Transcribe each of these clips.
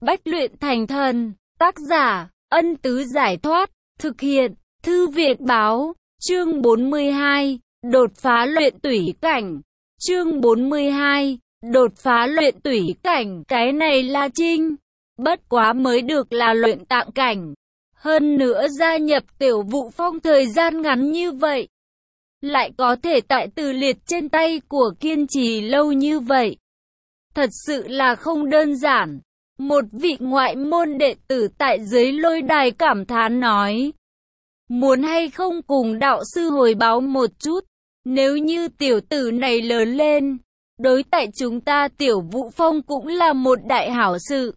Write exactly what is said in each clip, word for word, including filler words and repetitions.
Bách luyện thành thần. Tác giả, Ân Tứ Giải Thoát. Thực hiện, Thư Viện Báo. Chương bốn mươi hai. Đột phá luyện tủy cảnh. Chương bốn mươi hai. Đột phá luyện tủy cảnh. Cái này là Trinh. Bất quá mới được là luyện tạng cảnh. Hơn nữa gia nhập Tiểu Vũ Phong thời gian ngắn như vậy, lại có thể tại Từ Liệt trên tay của kiên trì lâu như vậy, thật sự là không đơn giản. Một vị ngoại môn đệ tử tại dưới lôi đài cảm thán nói: muốn hay không cùng đạo sư hồi báo một chút, nếu như tiểu tử này lớn lên, đối tại chúng ta Tiểu Vũ Phong cũng là một đại hảo sự.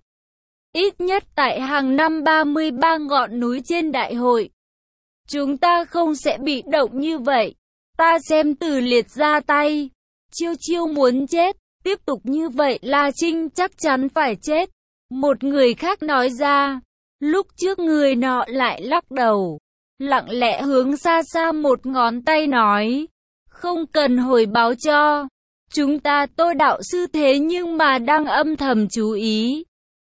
Ít nhất tại hàng năm ba mươi ba ngọn núi trên đại hội, chúng ta không sẽ bị động như vậy. Ta xem Từ Liệt ra tay, chiêu chiêu muốn chết, tiếp tục như vậy La Trinh chắc chắn phải chết. Một người khác nói ra. Lúc trước người nọ lại lắc đầu, lặng lẽ hướng xa xa một ngón tay nói: không cần hồi báo cho chúng ta, Tô đạo sư thế nhưng mà đang âm thầm chú ý,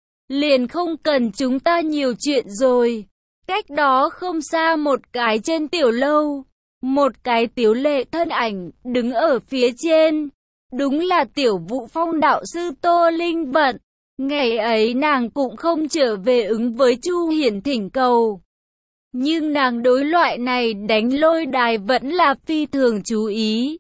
liền không cần chúng ta nhiều chuyện rồi. Cách đó không xa một cái trên tiểu lâu, một cái tiếu lệ thân ảnh đứng ở phía trên, đúng là Tiểu Vũ Phong đạo sư Tô Linh Vận. Ngày ấy nàng cũng không trở về ứng với Chu Hiển thỉnh cầu, nhưng nàng đối loại này đánh lôi đài vẫn là phi thường chú ý.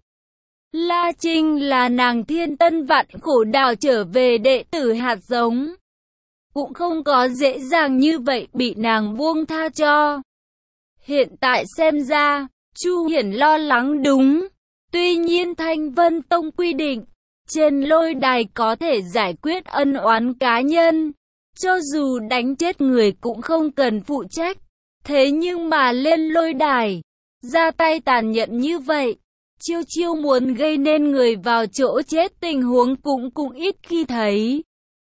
La Trinh là nàng thiên tân vạn khổ đào trở về đệ tử hạt giống, cũng không có dễ dàng như vậy bị nàng buông tha cho. Hiện tại xem ra, Chu Hiển lo lắng đúng. Tuy nhiên Thanh Vân Tông quy định, trên lôi đài có thể giải quyết ân oán cá nhân, cho dù đánh chết người cũng không cần phụ trách. Thế nhưng mà lên lôi đài, ra tay tàn nhẫn như vậy, chiêu chiêu muốn gây nên người vào chỗ chết tình huống cũng cũng ít khi thấy.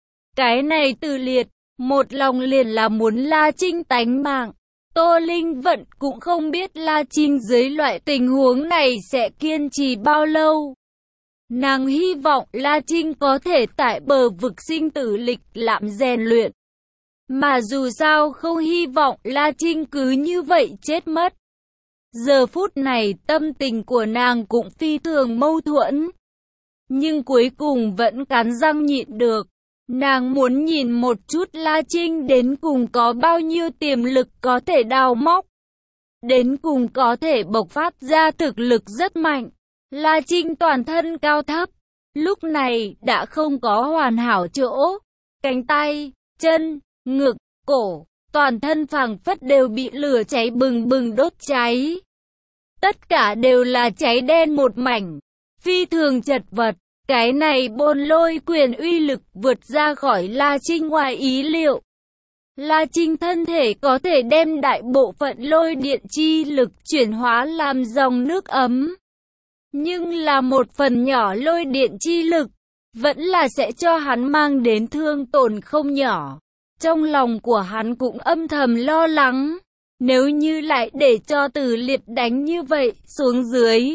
Cái này Từ Liệt, một lòng liền là muốn La Trinh tánh mạng. Tô Linh Vận cũng không biết La Trinh dưới loại tình huống này sẽ kiên trì bao lâu. Nàng hy vọng La Trinh có thể tại bờ vực sinh tử lịch lãm rèn luyện. Mà dù sao không hy vọng La Trinh cứ như vậy chết mất. Giờ phút này tâm tình của nàng cũng phi thường mâu thuẫn, nhưng cuối cùng vẫn cắn răng nhịn được. Nàng muốn nhìn một chút La Trinh đến cùng có bao nhiêu tiềm lực có thể đào móc, đến cùng có thể bộc phát ra thực lực rất mạnh. La Trinh toàn thân cao thấp, lúc này đã không có hoàn hảo chỗ, cánh tay, chân, ngực, cổ, toàn thân phảng phất đều bị lửa cháy bừng bừng đốt cháy. Tất cả đều là cháy đen một mảnh, phi thường chật vật. Cái này Bôn Lôi Quyền uy lực vượt ra khỏi La Trinh ngoài ý liệu. La Trinh thân thể có thể đem đại bộ phận lôi điện chi lực chuyển hóa làm dòng nước ấm, nhưng là một phần nhỏ lôi điện chi lực vẫn là sẽ cho hắn mang đến thương tổn không nhỏ. Trong lòng của hắn cũng âm thầm lo lắng, nếu như lại để cho Từ Liệt đánh như vậy xuống dưới,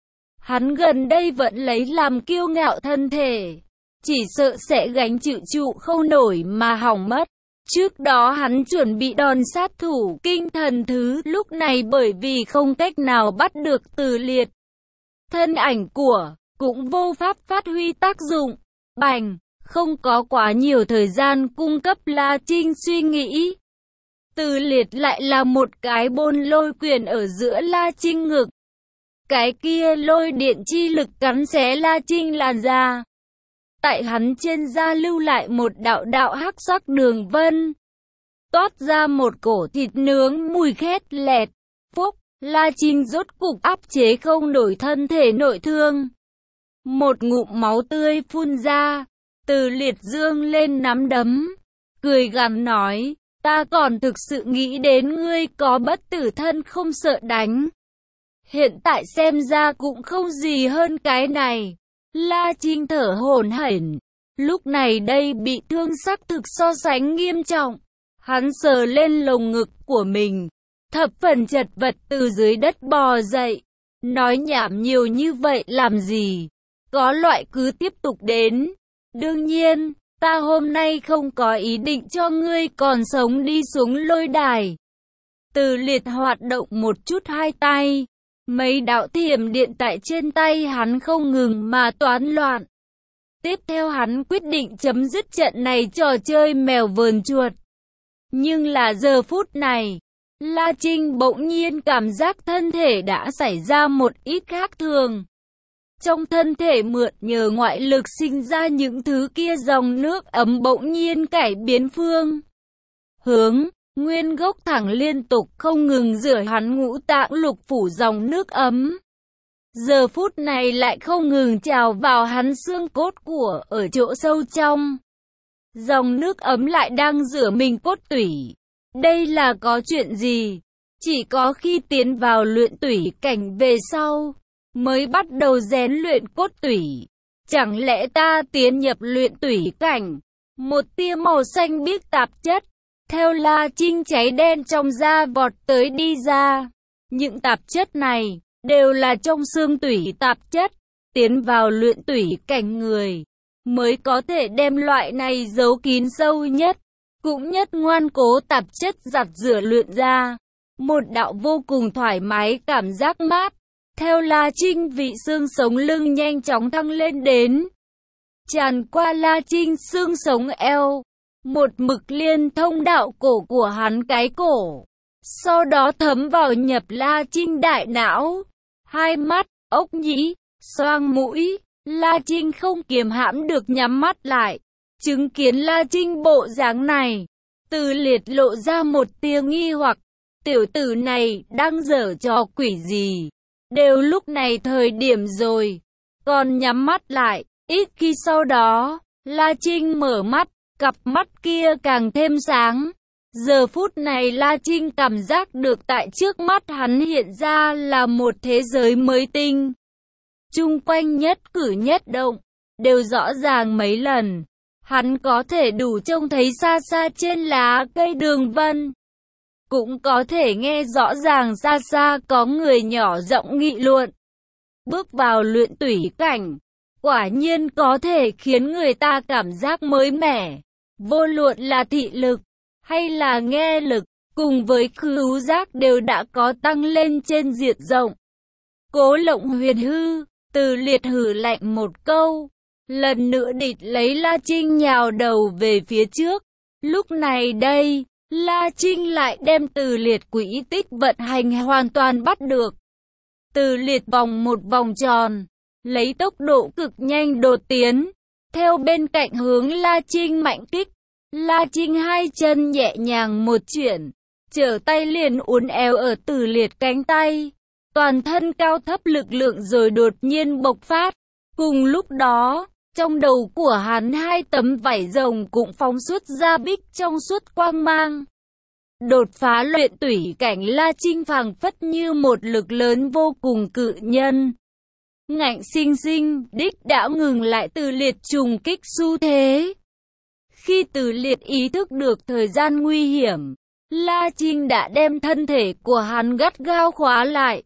hắn gần đây vẫn lấy làm kiêu ngạo thân thể, chỉ sợ sẽ gánh chịu trụ không nổi mà hỏng mất. Trước đó hắn chuẩn bị đòn sát thủ kinh thần thứ, lúc này bởi vì không cách nào bắt được Từ Liệt, thân ảnh của cũng vô pháp phát huy tác dụng. Bành, không có quá nhiều thời gian cung cấp La Trinh suy nghĩ. Từ Liệt lại là một cái Bôn Lôi Quyền ở giữa La Trinh ngực. Cái kia lôi điện chi lực cắn xé La Trinh làn da, tại hắn trên da lưu lại một đạo đạo hắc sắc đường vân, toát ra một cổ thịt nướng mùi khét lẹt. Phúc, La Trinh rốt cục áp chế không nổi thân thể nội thương, một ngụm máu tươi phun ra. Từ Liệt dương lên nắm đấm, cười gằn nói: ta còn thực sự nghĩ đến ngươi có bất tử thân không sợ đánh, hiện tại xem ra cũng không gì hơn cái này. La Trinh thở hổn hển, lúc này đây bị thương xác thực so sánh nghiêm trọng. Hắn sờ lên lồng ngực của mình, thập phần chật vật từ dưới đất bò dậy. Nói nhảm nhiều như vậy làm gì? Có loại cứ tiếp tục đến. Đương nhiên, ta hôm nay không có ý định cho ngươi còn sống đi xuống lôi đài. Từ Liệt hoạt động một chút hai tay. Mấy đạo thiểm điện tại trên tay hắn không ngừng mà toán loạn. Tiếp theo hắn quyết định chấm dứt trận này trò chơi mèo vờn chuột. Nhưng là giờ phút này, La Trinh bỗng nhiên cảm giác thân thể đã xảy ra một ít khác thường. Trong thân thể mượn nhờ ngoại lực sinh ra những thứ kia dòng nước ấm bỗng nhiên cải biến phương hướng, nguyên gốc thẳng liên tục không ngừng rửa hắn ngũ tạng lục phủ dòng nước ấm. Giờ phút này lại không ngừng trào vào hắn xương cốt của ở chỗ sâu trong. Dòng nước ấm lại đang rửa mình cốt tủy. Đây là có chuyện gì? Chỉ có khi tiến vào luyện tủy cảnh về sau, mới bắt đầu rèn luyện cốt tủy. Chẳng lẽ ta tiến nhập luyện tủy cảnh? Một tia màu xanh biếc tạp chất, theo La Trinh cháy đen trong da vọt tới đi ra. Những tạp chất này, đều là trong xương tủy tạp chất. Tiến vào luyện tủy cảnh người, mới có thể đem loại này giấu kín sâu nhất, cũng nhất ngoan cố tạp chất giặt rửa luyện ra. Một đạo vô cùng thoải mái cảm giác mát. Theo La Trinh vị xương sống lưng nhanh chóng thăng lên đến. Tràn qua La Trinh xương sống eo. Một mực liên thông đạo cổ của hắn cái cổ. Sau đó thấm vào nhập La Trinh đại não. Hai mắt, ốc nhĩ, xoang mũi. La Trinh không kiềm hãm được nhắm mắt lại. Chứng kiến La Trinh bộ dáng này. Từ Liệt lộ ra một tia nghi hoặc. Tiểu tử này đang giở trò quỷ gì? Đều lúc này thời điểm rồi. Còn nhắm mắt lại. Ít khi sau đó, La Trinh mở mắt. Cặp mắt kia càng thêm sáng. Giờ phút này La Trinh cảm giác được tại trước mắt hắn hiện ra là một thế giới mới tinh. Chung quanh nhất cử nhất động, đều rõ ràng mấy lần. Hắn có thể đủ trông thấy xa xa trên lá cây đường vân. Cũng có thể nghe rõ ràng xa xa có người nhỏ giọng nghị luận. Bước vào luyện tủy cảnh, quả nhiên có thể khiến người ta cảm giác mới mẻ. Vô luận là thị lực, hay là nghe lực, cùng với khứu giác đều đã có tăng lên trên diện rộng. Cố Lộng Huyền hư, Từ Liệt hử lạnh một câu. Lần nữa địch lấy La Trinh nhào đầu về phía trước. Lúc này đây, La Trinh lại đem Từ Liệt quỹ tích vận hành hoàn toàn bắt được. Từ Liệt vòng một vòng tròn, lấy tốc độ cực nhanh đột tiến. Theo bên cạnh hướng La Trinh mạnh kích, La Trinh hai chân nhẹ nhàng một chuyển, trở tay liền uốn éo ở Từ Liệt cánh tay. Toàn thân cao thấp lực lượng rồi đột nhiên bộc phát. Cùng lúc đó, trong đầu của hắn hai tấm vảy rồng cũng phóng xuất ra bích trong suốt quang mang. Đột phá luyện tủy cảnh La Trinh phảng phất như một lực lớn vô cùng cự nhân. Ngạnh sinh sinh, đích đã ngừng lại Từ Liệt trùng kích xu thế. Khi Từ Liệt ý thức được thời gian nguy hiểm, La Trinh đã đem thân thể của hắn gắt gao khóa lại.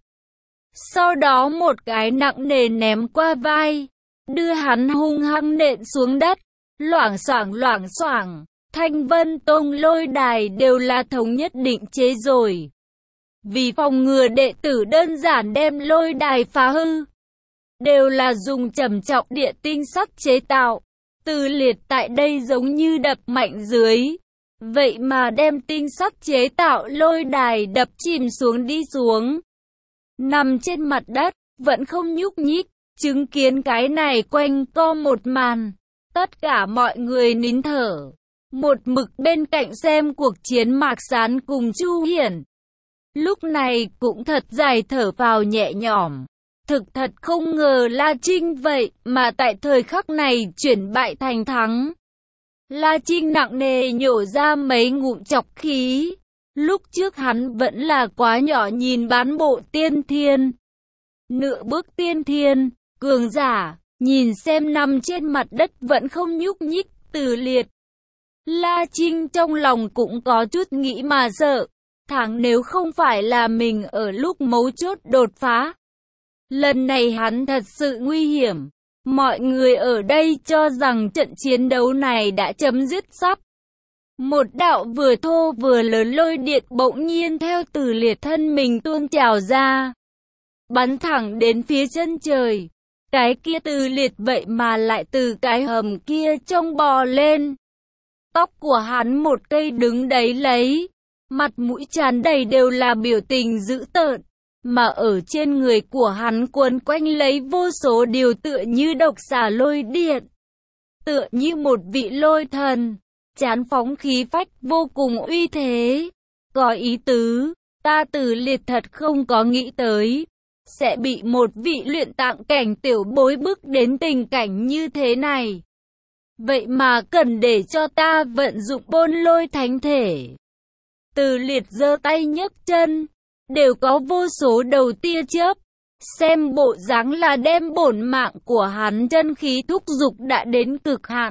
Sau đó một cái nặng nề ném qua vai, đưa hắn hung hăng nện xuống đất, loảng xoảng loảng xoảng. Thanh Vân Tông lôi đài đều là thống nhất định chế rồi. Vì phòng ngừa đệ tử đơn giản đem lôi đài phá hư, đều là dùng trầm trọng địa tinh sắt chế tạo. Từ Liệt tại đây giống như đập mạnh dưới. Vậy mà đem tinh sắt chế tạo lôi đài đập chìm xuống đi xuống. Nằm trên mặt đất, vẫn không nhúc nhích. Chứng kiến cái này quanh co một màn. Tất cả mọi người nín thở. Một mực bên cạnh xem cuộc chiến Mạc Sán cùng Chu Hiển. Lúc này cũng thật dài thở vào nhẹ nhõm. Thực thật không ngờ La Trinh vậy mà tại thời khắc này chuyển bại thành thắng. La Trinh nặng nề nhổ ra mấy ngụm chọc khí. Lúc trước hắn vẫn là quá nhỏ nhìn bán bộ tiên thiên. Nửa bước tiên thiên, cường giả, nhìn xem nằm trên mặt đất vẫn không nhúc nhích. Từ Liệt. La Trinh trong lòng cũng có chút nghĩ mà sợ. Thẳng nếu không phải là mình ở lúc mấu chốt đột phá. Lần này hắn thật sự nguy hiểm. Mọi người ở đây cho rằng trận chiến đấu này đã chấm dứt sắp. Một đạo vừa thô vừa lớn lôi điện bỗng nhiên theo Từ Liệt thân mình tuôn trào ra, bắn thẳng đến phía chân trời. Cái kia Từ Liệt vậy mà lại từ cái hầm kia trông bò lên. Tóc của hắn một cây đứng đấy lấy, mặt mũi tràn đầy đều là biểu tình dữ tợn, mà ở trên người của hắn quấn quanh lấy vô số điều tựa như độc xà lôi điện, tựa như một vị lôi thần, trán phóng khí phách vô cùng uy thế. Có ý tứ, ta Từ Liệt thật không có nghĩ tới, sẽ bị một vị luyện tạng cảnh tiểu bối bức đến tình cảnh như thế này. Vậy mà cần để cho ta vận dụng Bôn Lôi Thánh Thể. Từ Liệt giơ tay nhấc chân, đều có vô số đầu tia chớp, xem bộ dáng là đem bổn mạng của hắn chân khí thúc dục đã đến cực hạn.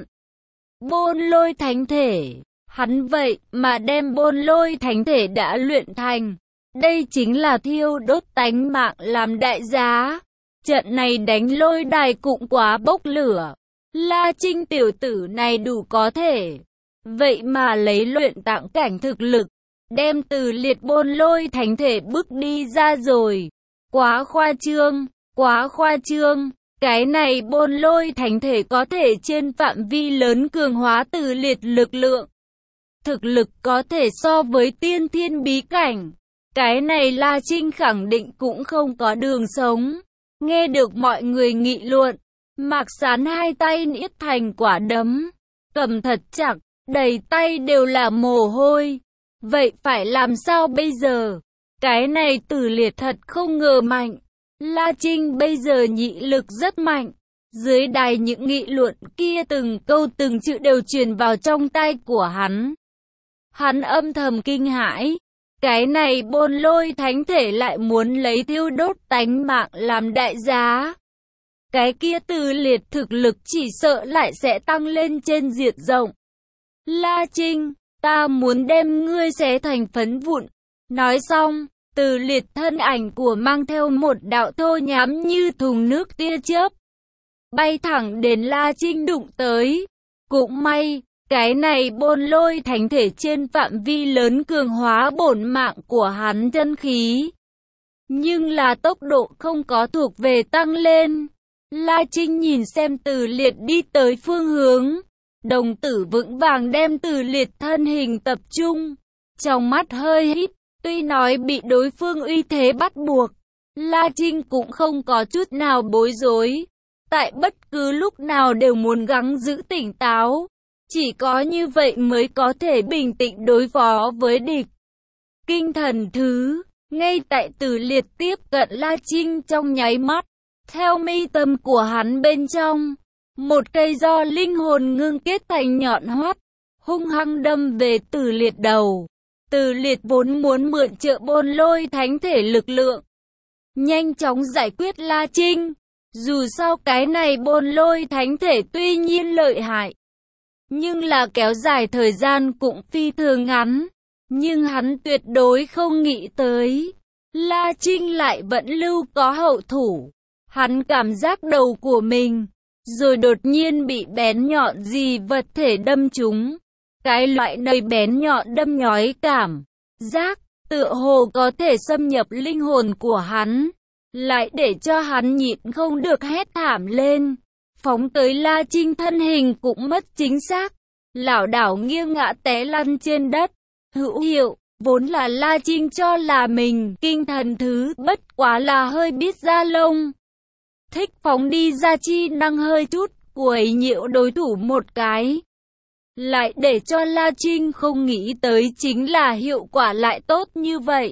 Bôn Lôi Thánh Thể, hắn vậy mà đem Bôn Lôi Thánh Thể đã luyện thành. Đây chính là thiêu đốt tánh mạng làm đại giá. Trận này đánh lôi đài cũng quá bốc lửa. La Trinh tiểu tử này đủ có thể. Vậy mà lấy luyện tạng cảnh thực lực, đem Từ Liệt Bôn Lôi Thánh Thể bước đi ra rồi. Quá khoa trương, quá khoa trương. Cái này Bôn Lôi Thánh Thể có thể trên phạm vi lớn cường hóa Từ Liệt lực lượng. Thực lực có thể so với tiên thiên bí cảnh. Cái này La Trinh khẳng định cũng không có đường sống. Nghe được mọi người nghị luận, Mạc Sán hai tay niết thành quả đấm, cầm thật chặt, đầy tay đều là mồ hôi. Vậy phải làm sao bây giờ? Cái này Từ Liệt thật không ngờ mạnh. La Trinh bây giờ nhị lực rất mạnh. Dưới đài những nghị luận kia từng câu từng chữ đều truyền vào trong tai của hắn. Hắn âm thầm kinh hãi. Cái này Bôn Lôi Thánh Thể lại muốn lấy thiêu đốt tánh mạng làm đại giá. Cái kia Từ Liệt thực lực chỉ sợ lại sẽ tăng lên trên diện rộng. La Trinh, ta muốn đem ngươi xé thành phấn vụn. Nói xong, Từ Liệt thân ảnh của mang theo một đạo thô nhám như thùng nước tia chớp, bay thẳng đến La Trinh đụng tới. Cũng may, cái này Bôn Lôi Thánh Thể trên phạm vi lớn cường hóa bổn mạng của hắn chân khí. Nhưng là tốc độ không có thuộc về tăng lên. La Trinh nhìn xem Từ Liệt đi tới phương hướng. Đồng tử vững vàng đem Từ Liệt thân hình tập trung. Trong mắt hơi híp, tuy nói bị đối phương uy thế bắt buộc, La Trinh cũng không có chút nào bối rối. Tại bất cứ lúc nào đều muốn gắng giữ tỉnh táo. Chỉ có như vậy mới có thể bình tĩnh đối phó với địch. Kinh thần thứ, ngay tại Từ Liệt tiếp cận La Trinh trong nháy mắt, theo mi tâm của hắn bên trong, một cây do linh hồn ngưng kết thành nhọn hoắt, hung hăng đâm về Từ Liệt đầu. Từ Liệt vốn muốn mượn trợ Bôn Lôi Thánh Thể lực lượng, nhanh chóng giải quyết La Trinh. Dù sao cái này Bôn Lôi Thánh Thể tuy nhiên lợi hại, nhưng là kéo dài thời gian cũng phi thường ngắn. Nhưng hắn tuyệt đối không nghĩ tới, La Trinh lại vẫn lưu có hậu thủ. Hắn cảm giác đầu của mình, rồi đột nhiên bị bén nhọn gì vật thể đâm trúng. Cái loại nơi bén nhọn đâm nhói cảm giác, tựa hồ có thể xâm nhập linh hồn của hắn, lại để cho hắn nhịn không được hét thảm lên. Phóng tới La Trinh thân hình cũng mất chính xác, lảo đảo nghiêng ngã té lăn trên đất. Hữu hiệu, vốn là La Trinh cho là mình kinh thần thứ, bất quá là hơi biết da lông. Thích phóng đi ra chi năng hơi chút, quấy nhiễu đối thủ một cái. Lại để cho La Trinh không nghĩ tới chính là hiệu quả lại tốt như vậy.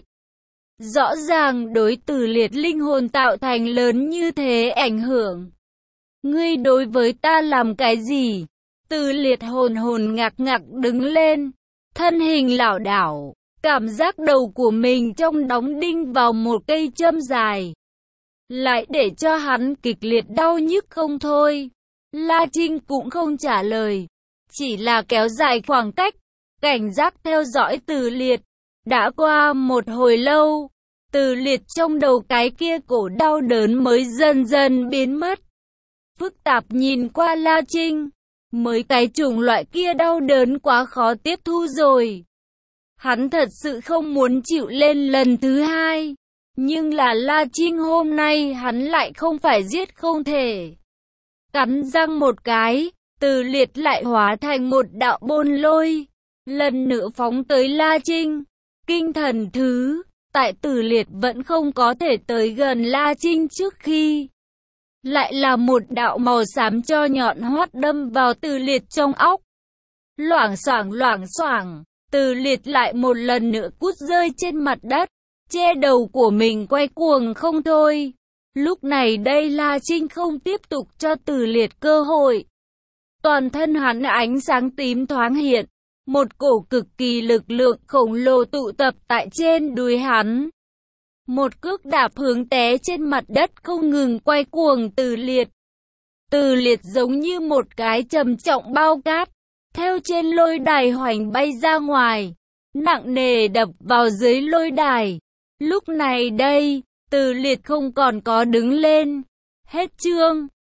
Rõ ràng đối Từ Liệt linh hồn tạo thành lớn như thế ảnh hưởng. Ngươi đối với ta làm cái gì? Từ Liệt hồn hồn ngạc ngạc đứng lên, thân hình lảo đảo, cảm giác đầu của mình trong đóng đinh vào một cây châm dài, lại để cho hắn kịch liệt đau nhức không thôi. La Trinh cũng không trả lời, chỉ là kéo dài khoảng cách, cảnh giác theo dõi Từ Liệt. Đã qua một hồi lâu, Từ Liệt trong đầu cái kia cổ đau đớn mới dần dần biến mất. phức tạp nhìn qua La Trinh. Mới cái chủng loại kia đau đớn quá khó tiếp thu rồi. Hắn thật sự không muốn chịu lên lần thứ hai. Nhưng là La Trinh hôm nay hắn lại không phải giết không thể. Cắn răng một cái, Từ Liệt lại hóa thành một đạo bôn lôi. Lần nữa phóng tới La Trinh. Kinh thần thứ, tại Từ Liệt vẫn không có thể tới gần La Trinh trước khi. Lại là một đạo màu xám cho nhọn hoắt đâm vào Từ Liệt trong óc. Loảng xoảng loảng xoảng, Từ Liệt lại một lần nữa cút rơi trên mặt đất. Che đầu của mình quay cuồng không thôi. Lúc này đây La Trinh không tiếp tục cho Từ Liệt cơ hội. Toàn thân hắn ánh sáng tím thoáng hiện. Một cổ cực kỳ lực lượng khổng lồ tụ tập tại trên đùi hắn. Một cước đạp hướng té trên mặt đất không ngừng quay cuồng Từ Liệt. Từ Liệt giống như một cái trầm trọng bao cát. Theo trên lôi đài hoành bay ra ngoài. Nặng nề đập vào dưới lôi đài. Lúc này đây, Từ Liệt không còn có đứng lên. Hết chương.